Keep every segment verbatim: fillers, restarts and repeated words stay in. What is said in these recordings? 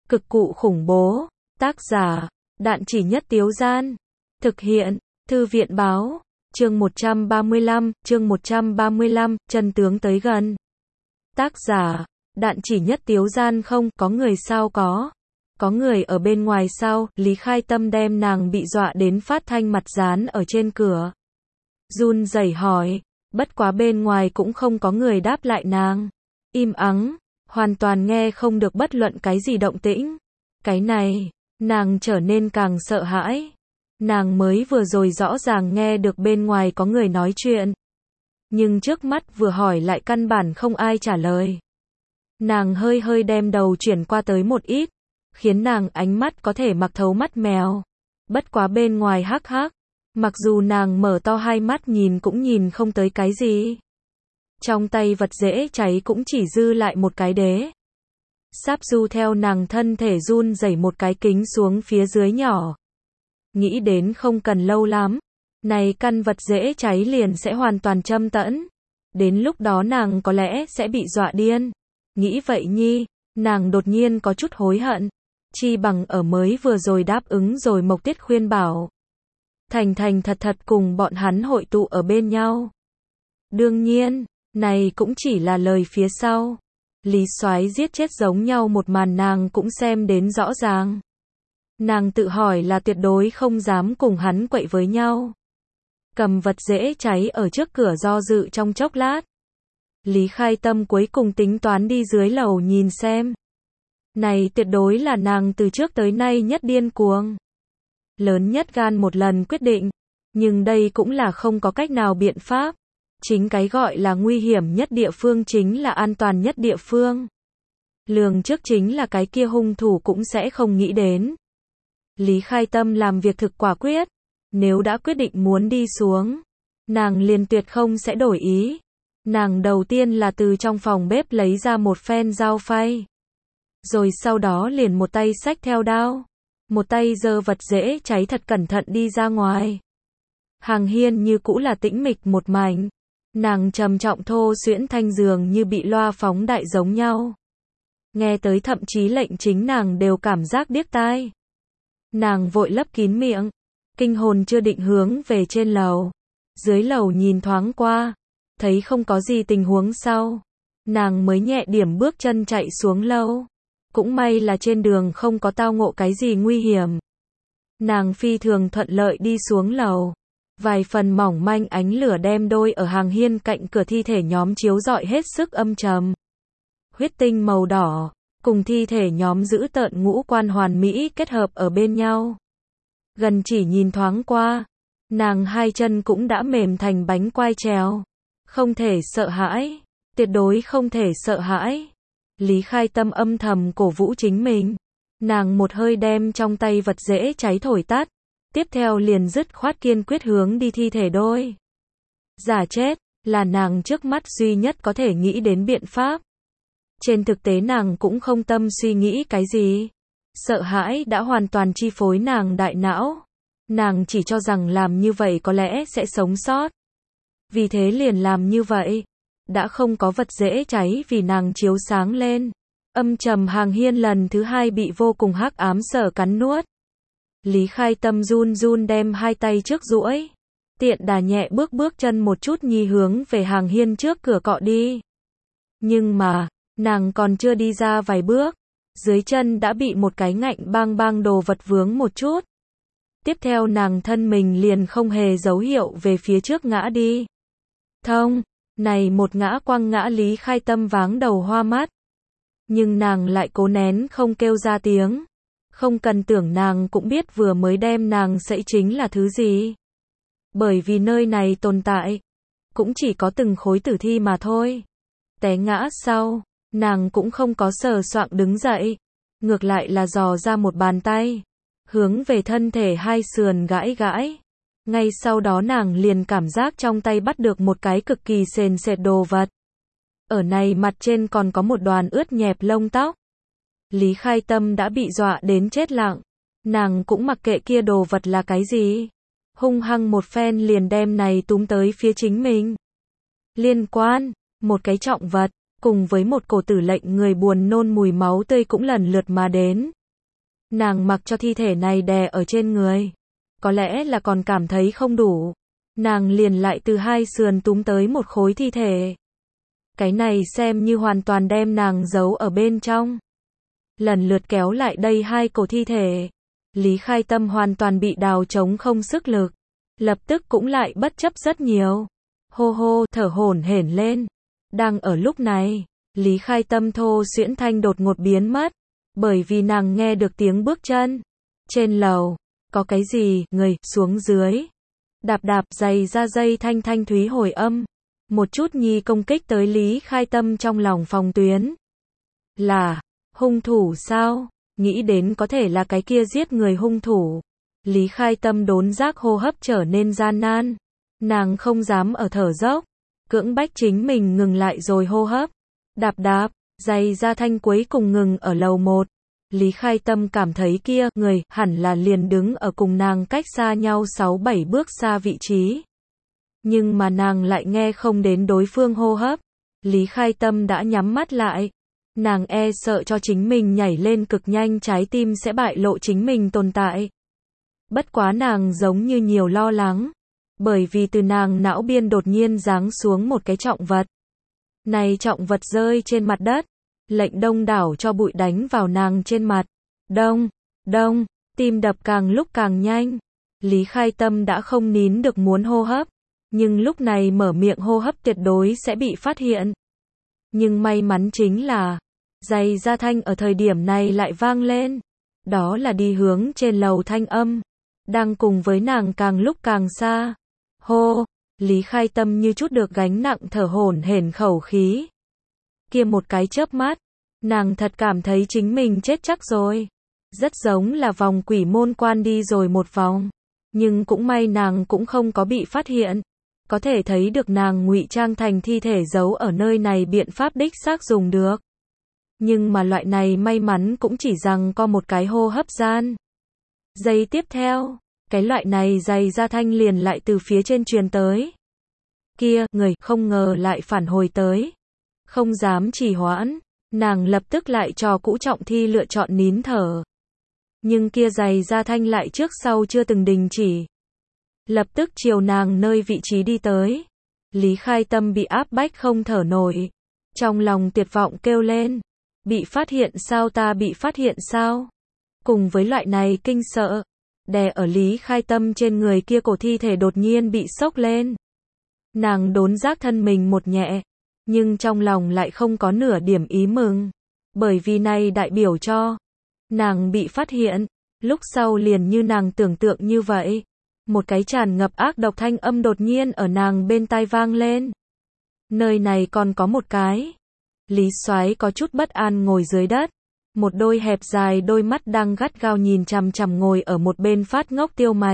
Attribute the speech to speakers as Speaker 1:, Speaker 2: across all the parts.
Speaker 1: Cực cụ khủng bố. Tác giả, Đạn Chỉ Nhất Tiếu Gian. Thực hiện, Thư viện Báo. Chương một trăm ba mươi lăm, chương một trăm ba mươi lăm, chân tướng tới gần. Tác giả, Đạn Chỉ Nhất Tiếu Gian. Không, có người sao có. Có người ở bên ngoài sao? Lý Khai Tâm đem nàng bị dọa đến phát thanh mặt dán ở trên cửa. Run rẩy hỏi, bất quá bên ngoài cũng không có người đáp lại nàng. Im ắng, hoàn toàn nghe không được bất luận cái gì động tĩnh. Cái này, nàng trở nên càng sợ hãi. Nàng mới vừa rồi rõ ràng nghe được bên ngoài có người nói chuyện. Nhưng trước mắt vừa hỏi lại căn bản không ai trả lời. Nàng hơi hơi đem đầu chuyển qua tới một ít, khiến nàng ánh mắt có thể mặc thấu mắt mèo. Bất quá bên ngoài hắc hắc, mặc dù nàng mở to hai mắt nhìn cũng nhìn không tới cái gì. Trong tay vật dễ cháy cũng chỉ dư lại một cái đế. Sáp du theo nàng thân thể run rẩy một cái kính xuống phía dưới nhỏ. Nghĩ đến không cần lâu lắm, này căn vật dễ cháy liền sẽ hoàn toàn châm tẫn. Đến lúc đó nàng có lẽ sẽ bị dọa điên. Nghĩ vậy nhi, nàng đột nhiên có chút hối hận. Chi bằng ở mới vừa rồi đáp ứng rồi Mộc Tiết khuyên bảo. Thành thành thật thật cùng bọn hắn hội tụ ở bên nhau. Đương nhiên, này cũng chỉ là lời phía sau. Lý Soái giết chết giống nhau một màn nàng cũng xem đến rõ ràng. Nàng tự hỏi là tuyệt đối không dám cùng hắn quậy với nhau. Cầm vật dễ cháy ở trước cửa do dự trong chốc lát. Lý Khai Tâm cuối cùng tính toán đi dưới lầu nhìn xem. Này tuyệt đối là nàng từ trước tới nay nhất điên cuồng. Lớn nhất gan một lần quyết định. Nhưng đây cũng là không có cách nào biện pháp. Chính cái gọi là nguy hiểm nhất địa phương chính là an toàn nhất địa phương. Lường trước chính là cái kia hung thủ cũng sẽ không nghĩ đến. Lý Khai Tâm làm việc thực quả quyết. Nếu đã quyết định muốn đi xuống, nàng liền tuyệt không sẽ đổi ý. Nàng đầu tiên là từ trong phòng bếp lấy ra một phen dao phay. Rồi sau đó liền một tay xách theo đao. Một tay giơ vật dễ cháy thật cẩn thận đi ra ngoài. Hàng hiên như cũ là tĩnh mịch một mảnh. Nàng trầm trọng thô xuyễn thanh dường như bị loa phóng đại giống nhau. Nghe tới thậm chí lệnh chính nàng đều cảm giác điếc tai. Nàng vội lấp kín miệng. Kinh hồn chưa định hướng về trên lầu. Dưới lầu nhìn thoáng qua. Thấy không có gì tình huống sau. Nàng mới nhẹ điểm bước chân chạy xuống lâu. Cũng may là trên đường không có tao ngộ cái gì nguy hiểm. Nàng phi thường thuận lợi đi xuống lầu. Vài phần mỏng manh ánh lửa đem đôi ở hàng hiên cạnh cửa thi thể nhóm chiếu rọi hết sức âm trầm. Huyết tinh màu đỏ, cùng thi thể nhóm giữ tợn ngũ quan hoàn mỹ kết hợp ở bên nhau. Gần chỉ nhìn thoáng qua, nàng hai chân cũng đã mềm thành bánh quai trèo. Không thể sợ hãi, tuyệt đối không thể sợ hãi. Lý Khai Tâm âm thầm cổ vũ chính mình. Nàng một hơi đem trong tay vật dễ cháy thổi tắt. Tiếp theo liền dứt khoát kiên quyết hướng đi thi thể đôi. Giả chết, là nàng trước mắt duy nhất có thể nghĩ đến biện pháp. Trên thực tế nàng cũng không tâm suy nghĩ cái gì. Sợ hãi đã hoàn toàn chi phối nàng đại não. Nàng chỉ cho rằng làm như vậy có lẽ sẽ sống sót. Vì thế liền làm như vậy. Đã không có vật dễ cháy vì nàng chiếu sáng lên. Âm trầm hàng hiên lần thứ hai bị vô cùng hắc ám sở cắn nuốt. Lý Khai Tâm run run đem hai tay trước duỗi. Tiện đà nhẹ bước bước chân một chút nhi hướng về hàng hiên trước cửa cọ đi. Nhưng mà, nàng còn chưa đi ra vài bước. Dưới chân đã bị một cái ngạnh bang bang đồ vật vướng một chút. Tiếp theo nàng thân mình liền không hề dấu hiệu về phía trước ngã đi. Thông, này một ngã quăng ngã Lý Khai Tâm váng đầu hoa mắt. Nhưng nàng lại cố nén không kêu ra tiếng. Không cần tưởng nàng cũng biết vừa mới đem nàng sẫy chính là thứ gì. Bởi vì nơi này tồn tại, cũng chỉ có từng khối tử thi mà thôi. Té ngã sau, nàng cũng không có sờ soạng đứng dậy. Ngược lại là dò ra một bàn tay. Hướng về thân thể hai sườn gãi gãi. Ngay sau đó nàng liền cảm giác trong tay bắt được một cái cực kỳ sền sệt đồ vật. Ở này mặt trên còn có một đoàn ướt nhẹp lông tóc. Lý Khai Tâm đã bị dọa đến chết lặng. Nàng cũng mặc kệ kia đồ vật là cái gì. Hung hăng một phen liền đem này túm tới phía chính mình. Liên quan, một cái trọng vật, cùng với một cổ tử lệnh người buồn nôn mùi máu tươi cũng lần lượt mà đến. Nàng mặc cho thi thể này đè ở trên người. Có lẽ là còn cảm thấy không đủ. Nàng liền lại từ hai sườn túm tới một khối thi thể. Cái này xem như hoàn toàn đem nàng giấu ở bên trong. Lần lượt kéo lại đây hai cổ thi thể. Lý Khai Tâm hoàn toàn bị đào trống không sức lực. Lập tức cũng lại bất chấp rất nhiều. Hô hô thở hổn hển lên. Đang ở lúc này, Lý Khai Tâm thô xuyễn thanh đột ngột biến mất. Bởi vì nàng nghe được tiếng bước chân. Trên lầu, có cái gì, người, xuống dưới. Đạp đạp giày ra dây thanh thanh thúy hồi âm. Một chút nhi công kích tới Lý Khai Tâm trong lòng phòng tuyến. Là, hung thủ sao? Nghĩ đến có thể là cái kia giết người hung thủ. Lý Khai Tâm đốn giác hô hấp trở nên gian nan. Nàng không dám ở thở dốc. Cưỡng bách chính mình ngừng lại rồi hô hấp. Đạp đạp, giày ra thanh cuối cùng ngừng ở lầu một. Lý Khai Tâm cảm thấy kia người hẳn là liền đứng ở cùng nàng cách xa nhau sáu bảy bước xa vị trí. Nhưng mà nàng lại nghe không đến đối phương hô hấp. Lý Khai Tâm đã nhắm mắt lại. Nàng e sợ cho chính mình nhảy lên cực nhanh trái tim sẽ bại lộ chính mình tồn tại. Bất quá nàng giống như nhiều lo lắng. Bởi vì từ nàng não biên đột nhiên giáng xuống một cái trọng vật. Này trọng vật rơi trên mặt đất. Lệnh đông đảo cho bụi đánh vào nàng trên mặt. Đông, đông, tim đập càng lúc càng nhanh. Lý Khai Tâm đã không nín được muốn hô hấp. Nhưng lúc này mở miệng hô hấp tuyệt đối sẽ bị phát hiện. Nhưng may mắn chính là, giày ra thanh ở thời điểm này lại vang lên. Đó là đi hướng trên lầu thanh âm. Đang cùng với nàng càng lúc càng xa. Hô, Lý Khai Tâm như chút được gánh nặng thở hổn hển khẩu khí. Kia một cái chớp mắt, nàng thật cảm thấy chính mình chết chắc rồi. Rất giống là vòng quỷ môn quan đi rồi một vòng. Nhưng cũng may nàng cũng không có bị phát hiện. Có thể thấy được nàng ngụy trang thành thi thể giấu ở nơi này biện pháp đích xác dùng được. Nhưng mà loại này may mắn cũng chỉ rằng có một cái hô hấp gian. Giây tiếp theo, cái loại này giày ra thanh liền lại từ phía trên truyền tới. Kia, người không ngờ lại phản hồi tới. Không dám trì hoãn, nàng lập tức lại cho cũ trọng thi lựa chọn nín thở. Nhưng kia giày ra thanh lại trước sau chưa từng đình chỉ. Lập tức chiều nàng nơi vị trí đi tới. Lý Khai Tâm bị áp bách không thở nổi. Trong lòng tuyệt vọng kêu lên. Bị phát hiện sao, ta bị phát hiện sao? Cùng với loại này kinh sợ. Đè ở Lý Khai Tâm trên người kia cổ thi thể đột nhiên bị sốc lên. Nàng đốn giác thân mình một nhẹ. Nhưng trong lòng lại không có nửa điểm ý mừng. Bởi vì này đại biểu cho. Nàng bị phát hiện. Lúc sau liền như nàng tưởng tượng như vậy. Một cái tràn ngập ác độc thanh âm đột nhiên ở nàng bên tai vang lên. Nơi này còn có một cái. Lý Soái có chút bất an ngồi dưới đất. Một đôi hẹp dài đôi mắt đang gắt gao nhìn chằm chằm ngồi ở một bên phát ngốc Tiêu Mạch.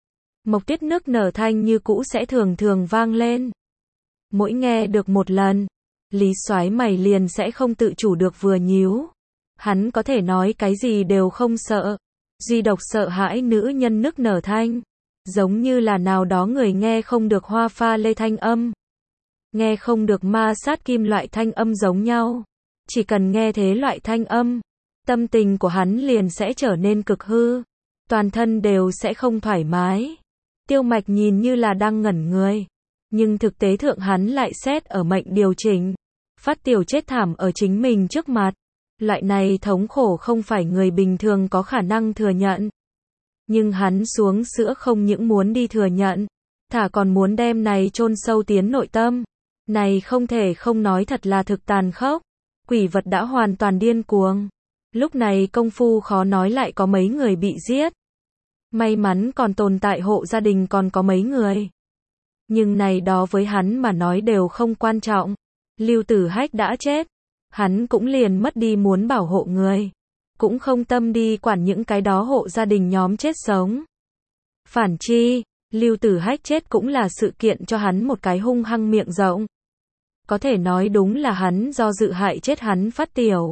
Speaker 1: Mộc Tuyết nước nở thanh như cũ sẽ thường thường vang lên. Mỗi nghe được một lần, Lý Soái mày liền sẽ không tự chủ được vừa nhíu. Hắn có thể nói cái gì đều không sợ. Duy độc sợ hãi nữ nhân nức nở thanh. Giống như là nào đó người nghe không được hoa pha lê thanh âm. Nghe không được ma sát kim loại thanh âm giống nhau. Chỉ cần nghe thế loại thanh âm, tâm tình của hắn liền sẽ trở nên cực hư. Toàn thân đều sẽ không thoải mái. Tiêu Mạch nhìn như là đang ngẩn người. Nhưng thực tế thượng hắn lại xét ở mệnh điều chỉnh. Phát tiểu chết thảm ở chính mình trước mặt. Loại này thống khổ không phải người bình thường có khả năng thừa nhận. Nhưng hắn xuống sữa không những muốn đi thừa nhận. Thả còn muốn đem này chôn sâu tiến nội tâm. Này không thể không nói thật là thực tàn khốc. Quỷ vật đã hoàn toàn điên cuồng. Lúc này công phu khó nói lại có mấy người bị giết. May mắn còn tồn tại hộ gia đình còn có mấy người. Nhưng này đó với hắn mà nói đều không quan trọng. Lưu Tử Hách đã chết. Hắn cũng liền mất đi muốn bảo hộ người. Cũng không tâm đi quản những cái đó hộ gia đình nhóm chết sống. Phản chi, Lưu Tử Hách chết cũng là sự kiện cho hắn một cái hung hăng miệng rộng. Có thể nói đúng là hắn do dự hại chết hắn phát tiểu.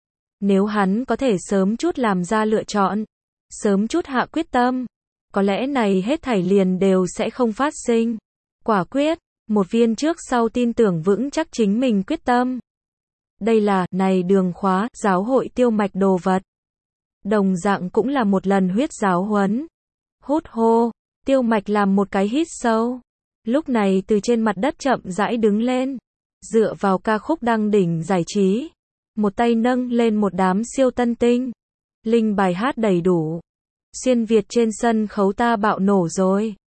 Speaker 1: Nếu hắn có thể sớm chút làm ra lựa chọn, sớm chút hạ quyết tâm, có lẽ này hết thảy liền đều sẽ không phát sinh. Quả quyết, một viên trước sau tin tưởng vững chắc chính mình quyết tâm. Đây là, này đường khóa, giáo hội Tiêu Mạch đồ vật. Đồng dạng cũng là một lần huyết giáo huấn. Hút hô, Tiêu Mạch làm một cái hít sâu. Lúc này từ trên mặt đất chậm rãi đứng lên. Dựa vào ca khúc đăng đỉnh giải trí. Một tay nâng lên một đám siêu tân tinh. Linh bài hát đầy đủ. Xuyên Việt trên sân khấu ta bạo nổ rồi.